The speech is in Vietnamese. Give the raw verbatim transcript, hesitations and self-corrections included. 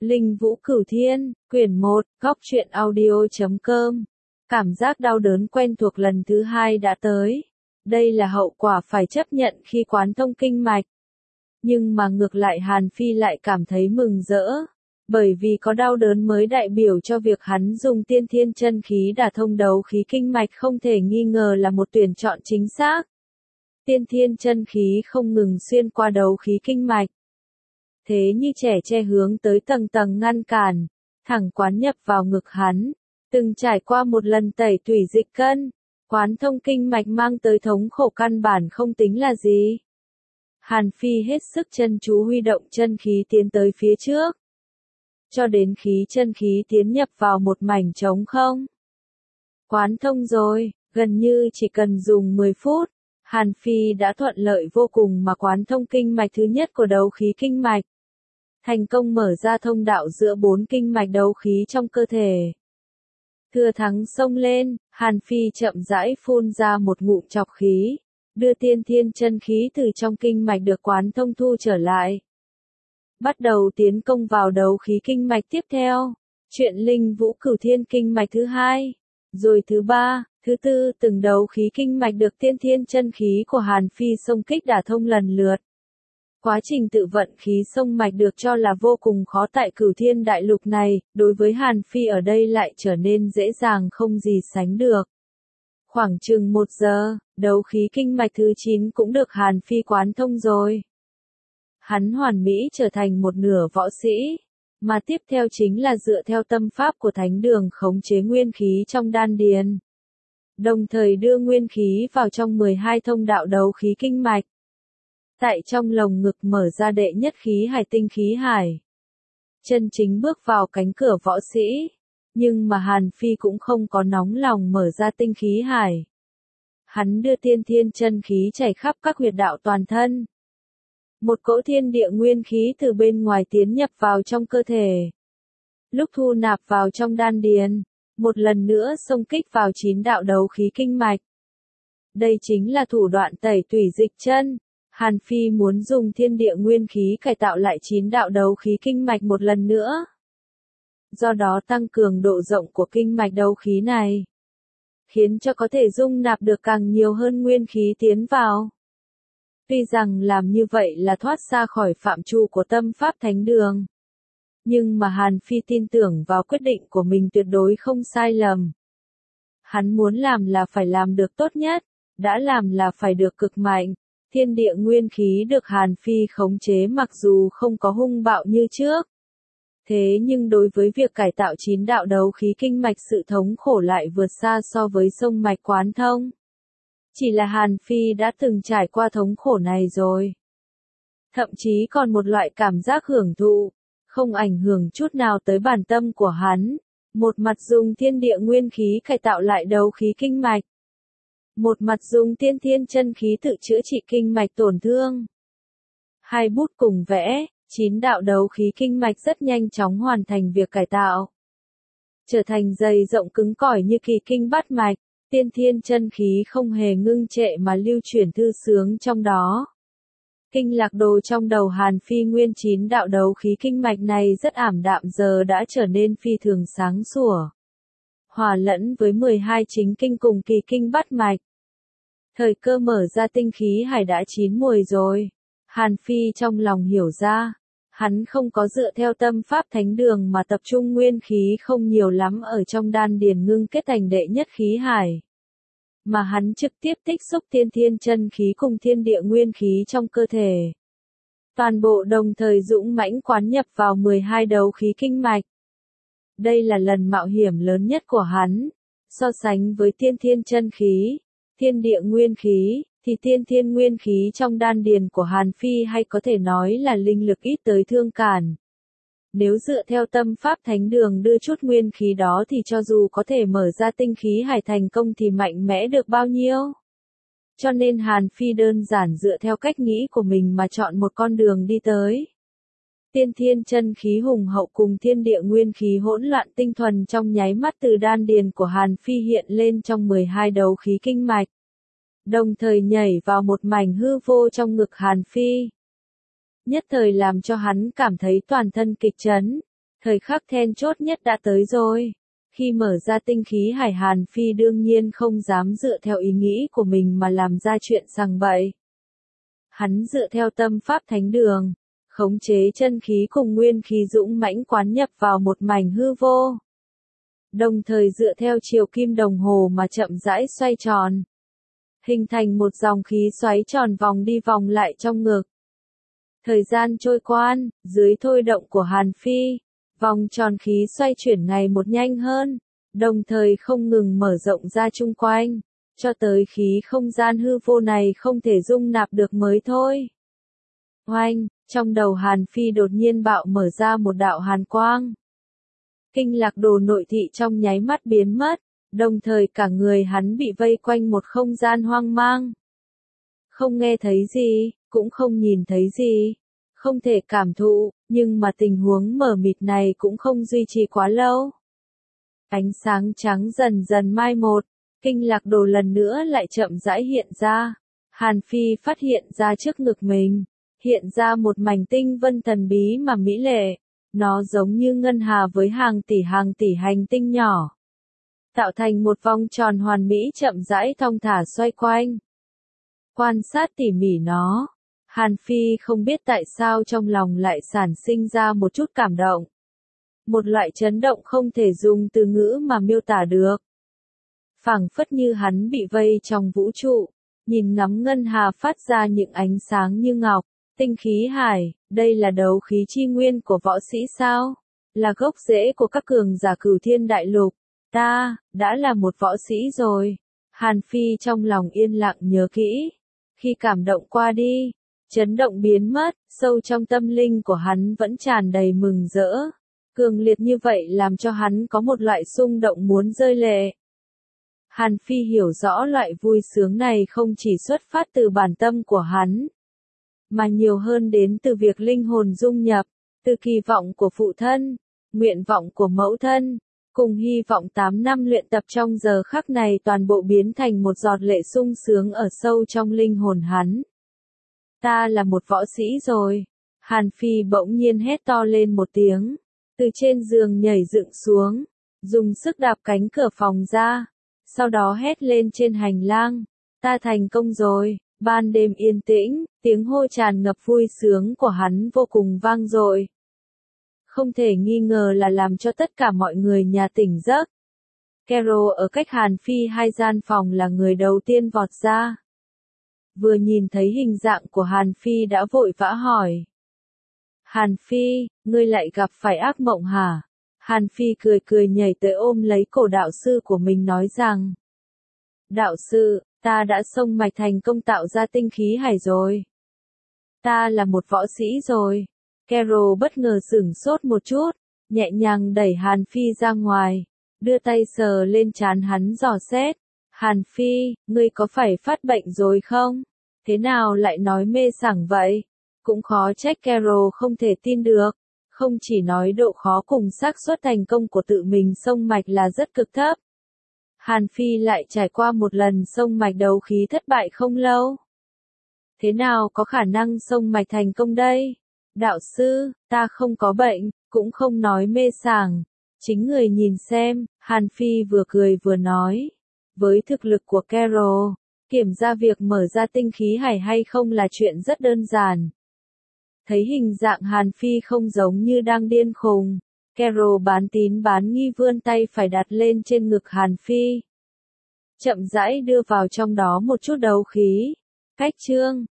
Linh Vũ Cửu Thiên, quyển một, góc truyện audio chấm com. Cảm giác đau đớn quen thuộc lần thứ hai đã tới. Đây là hậu quả phải chấp nhận khi quán thông kinh mạch. Nhưng mà ngược lại Hàn Phi lại cảm thấy mừng rỡ. Bởi vì có đau đớn mới đại biểu cho việc hắn dùng tiên thiên chân khí đả thông đấu khí kinh mạch không thể nghi ngờ là một tuyển chọn chính xác. Tiên thiên chân khí không ngừng xuyên qua đấu khí kinh mạch. Thế như trẻ tre hướng tới tầng tầng ngăn cản, thẳng quán nhập vào ngực hắn, từng trải qua một lần tẩy tủy dịch cân, quán thông kinh mạch mang tới thống khổ căn bản không tính là gì. Hàn Phi hết sức chân chú huy động chân khí tiến tới phía trước, cho đến khí chân khí tiến nhập vào một mảnh trống không. Quán thông rồi, gần như chỉ cần dùng mười phút, Hàn Phi đã thuận lợi vô cùng mà quán thông kinh mạch thứ nhất của đấu khí kinh mạch. Thành công mở ra thông đạo giữa bốn kinh mạch đấu khí trong cơ thể. Thừa thắng xông lên, Hàn Phi chậm rãi phun ra một ngụm trọc khí, đưa tiên thiên chân khí từ trong kinh mạch được quán thông thu trở lại. Bắt đầu tiến công vào đấu khí kinh mạch tiếp theo, chuyện Linh Vũ Cửu Thiên kinh mạch thứ hai, rồi thứ ba, thứ tư, từng đấu khí kinh mạch được tiên thiên chân khí của Hàn Phi xông kích đả thông lần lượt. Quá trình tự vận khí sông mạch được cho là vô cùng khó tại Cửu Thiên đại lục này, đối với Hàn Phi ở đây lại trở nên dễ dàng không gì sánh được. Khoảng chừng một giờ, đấu khí kinh mạch thứ chín cũng được Hàn Phi quán thông rồi. Hắn hoàn mỹ trở thành một nửa võ sĩ, mà tiếp theo chính là dựa theo tâm pháp của thánh đường khống chế nguyên khí trong đan điền. Đồng thời đưa nguyên khí vào trong mười hai thông đạo đấu khí kinh mạch. Tại trong lồng ngực mở ra đệ nhất khí hải tinh khí hải. Chân chính bước vào cánh cửa võ sĩ. Nhưng mà Hàn Phi cũng không có nóng lòng mở ra tinh khí hải. Hắn đưa tiên thiên chân khí chảy khắp các huyệt đạo toàn thân. Một cỗ thiên địa nguyên khí từ bên ngoài tiến nhập vào trong cơ thể. Lúc thu nạp vào trong đan điền, một lần nữa xông kích vào chín đạo đấu khí kinh mạch. Đây chính là thủ đoạn tẩy tủy dịch chân. Hàn Phi muốn dùng thiên địa nguyên khí cải tạo lại chín đạo đấu khí kinh mạch một lần nữa. Do đó tăng cường độ rộng của kinh mạch đấu khí này. Khiến cho có thể dung nạp được càng nhiều hơn nguyên khí tiến vào. Tuy rằng làm như vậy là thoát ra khỏi phạm trù của tâm pháp thánh đường. Nhưng mà Hàn Phi tin tưởng vào quyết định của mình tuyệt đối không sai lầm. Hắn muốn làm là phải làm được tốt nhất, đã làm là phải được cực mạnh. Thiên địa nguyên khí được Hàn Phi khống chế mặc dù không có hung bạo như trước. Thế nhưng đối với việc cải tạo chín đạo đấu khí kinh mạch sự thống khổ lại vượt xa so với sông mạch quán thông. Chỉ là Hàn Phi đã từng trải qua thống khổ này rồi. Thậm chí còn một loại cảm giác hưởng thụ, không ảnh hưởng chút nào tới bản tâm của hắn. Một mặt dùng thiên địa nguyên khí cải tạo lại đấu khí kinh mạch. Một mặt dùng tiên thiên chân khí tự chữa trị kinh mạch tổn thương. Hai bút cùng vẽ, chín đạo đấu khí kinh mạch rất nhanh chóng hoàn thành việc cải tạo. Trở thành dày rộng cứng cỏi như kỳ kinh bát mạch, tiên thiên chân khí không hề ngưng trệ mà lưu chuyển thư sướng trong đó. Kinh lạc đồ trong đầu Hàn Phi nguyên chín đạo đấu khí kinh mạch này rất ảm đạm giờ đã trở nên phi thường sáng sủa. Hòa lẫn với mười hai chính kinh cùng kỳ kinh bát mạch. Thời cơ mở ra tinh khí hải đã chín muồi rồi. Hàn Phi trong lòng hiểu ra, hắn không có dựa theo tâm pháp thánh đường mà tập trung nguyên khí không nhiều lắm ở trong đan điền ngưng kết thành đệ nhất khí hải. Mà hắn trực tiếp tích xúc tiên thiên chân khí cùng thiên địa nguyên khí trong cơ thể. Toàn bộ đồng thời dũng mãnh quán nhập vào mười hai đấu khí kinh mạch. Đây là lần mạo hiểm lớn nhất của hắn. So sánh với tiên thiên chân khí, thiên địa nguyên khí, thì tiên thiên nguyên khí trong đan điền của Hàn Phi hay có thể nói là linh lực ít tới thương cản. Nếu dựa theo tâm pháp thánh đường đưa chút nguyên khí đó thì cho dù có thể mở ra tinh khí hải thành công thì mạnh mẽ được bao nhiêu. Cho nên Hàn Phi đơn giản dựa theo cách nghĩ của mình mà chọn một con đường đi tới. Tiên thiên chân khí hùng hậu cùng thiên địa nguyên khí hỗn loạn tinh thuần trong nháy mắt từ đan điền của Hàn Phi hiện lên trong mười hai đấu khí kinh mạch. Đồng thời nhảy vào một mảnh hư vô trong ngực Hàn Phi. Nhất thời làm cho hắn cảm thấy toàn thân kịch chấn. Thời khắc then chốt nhất đã tới rồi. Khi mở ra tinh khí hải, Hàn Phi đương nhiên không dám dựa theo ý nghĩ của mình mà làm ra chuyện sằng bậy. Hắn dựa theo tâm pháp thánh đường, khống chế chân khí cùng nguyên khí dũng mãnh quán nhập vào một mảnh hư vô. Đồng thời dựa theo chiều kim đồng hồ mà chậm rãi xoay tròn. Hình thành một dòng khí xoáy tròn vòng đi vòng lại trong ngực. Thời gian trôi qua, dưới thôi động của Hàn Phi, vòng tròn khí xoay chuyển ngày một nhanh hơn, đồng thời không ngừng mở rộng ra chung quanh, cho tới khí không gian hư vô này không thể dung nạp được mới thôi. Oanh, trong đầu Hàn Phi đột nhiên bạo mở ra một đạo hàn quang. Kinh lạc đồ nội thị trong nháy mắt biến mất, đồng thời cả người hắn bị vây quanh một không gian hoang mang. Không nghe thấy gì, cũng không nhìn thấy gì, không thể cảm thụ, nhưng mà tình huống mờ mịt này cũng không duy trì quá lâu. Ánh sáng trắng dần dần mai một, kinh lạc đồ lần nữa lại chậm rãi hiện ra. Hàn Phi phát hiện ra trước ngực mình, hiện ra một mảnh tinh vân thần bí mà mỹ lệ. Nó giống như ngân hà với hàng tỷ hàng tỷ hành tinh nhỏ, tạo thành một vòng tròn hoàn mỹ chậm rãi thong thả xoay quanh. Quan sát tỉ mỉ nó, Hàn Phi không biết tại sao trong lòng lại sản sinh ra một chút cảm động. Một loại chấn động không thể dùng từ ngữ mà miêu tả được. Phảng phất như hắn bị vây trong vũ trụ, nhìn ngắm ngân hà phát ra những ánh sáng như ngọc. Tinh khí hải, đây là đấu khí chi nguyên của võ sĩ sao? Là gốc rễ của các cường giả Cửu Thiên Đại Lục. Ta, đã là một võ sĩ rồi. Hàn Phi trong lòng yên lặng nhớ kỹ. Khi cảm động qua đi, chấn động biến mất, sâu trong tâm linh của hắn vẫn tràn đầy mừng rỡ. Cường liệt như vậy làm cho hắn có một loại xung động muốn rơi lệ. Hàn Phi hiểu rõ loại vui sướng này không chỉ xuất phát từ bản tâm của hắn, mà nhiều hơn đến từ việc linh hồn dung nhập, từ kỳ vọng của phụ thân, nguyện vọng của mẫu thân, cùng hy vọng tám năm luyện tập trong giờ khắc này toàn bộ biến thành một giọt lệ sung sướng ở sâu trong linh hồn hắn. Ta là một võ sĩ rồi. Hàn Phi bỗng nhiên hét to lên một tiếng, từ trên giường nhảy dựng xuống, dùng sức đạp cánh cửa phòng ra, sau đó hét lên trên hành lang, ta thành công rồi. Ban đêm yên tĩnh, tiếng hô tràn ngập vui sướng của hắn vô cùng vang dội. Không thể nghi ngờ là làm cho tất cả mọi người nhà tỉnh giấc. Carol ở cách Hàn Phi hai gian phòng là người đầu tiên vọt ra. Vừa nhìn thấy hình dạng của Hàn Phi đã vội vã hỏi. Hàn Phi, ngươi lại gặp phải ác mộng hả? Hàn Phi cười cười nhảy tới ôm lấy cổ đạo sư của mình nói rằng. Đạo sư, ta đã xông mạch thành công tạo ra tinh khí hải rồi. Ta là một võ sĩ rồi. Carol bất ngờ sửng sốt một chút, nhẹ nhàng đẩy Hàn Phi ra ngoài, đưa tay sờ lên trán hắn dò xét. Hàn Phi, ngươi có phải phát bệnh rồi không? Thế nào lại nói mê sảng vậy? Cũng khó trách Carol không thể tin được. Không chỉ nói độ khó cùng xác suất thành công của tự mình xông mạch là rất cực thấp. Hàn Phi lại trải qua một lần xông mạch đấu khí thất bại không lâu. Thế nào có khả năng xông mạch thành công đây? Đạo sư, ta không có bệnh, cũng không nói mê sảng. Chính người nhìn xem, Hàn Phi vừa cười vừa nói. Với thực lực của Carol, kiểm tra việc mở ra tinh khí hải hay không là chuyện rất đơn giản. Thấy hình dạng Hàn Phi không giống như đang điên khùng, Carol bán tín bán nghi vươn tay phải đặt lên trên ngực Hàn Phi. Chậm rãi đưa vào trong đó một chút đấu khí. Cách chương,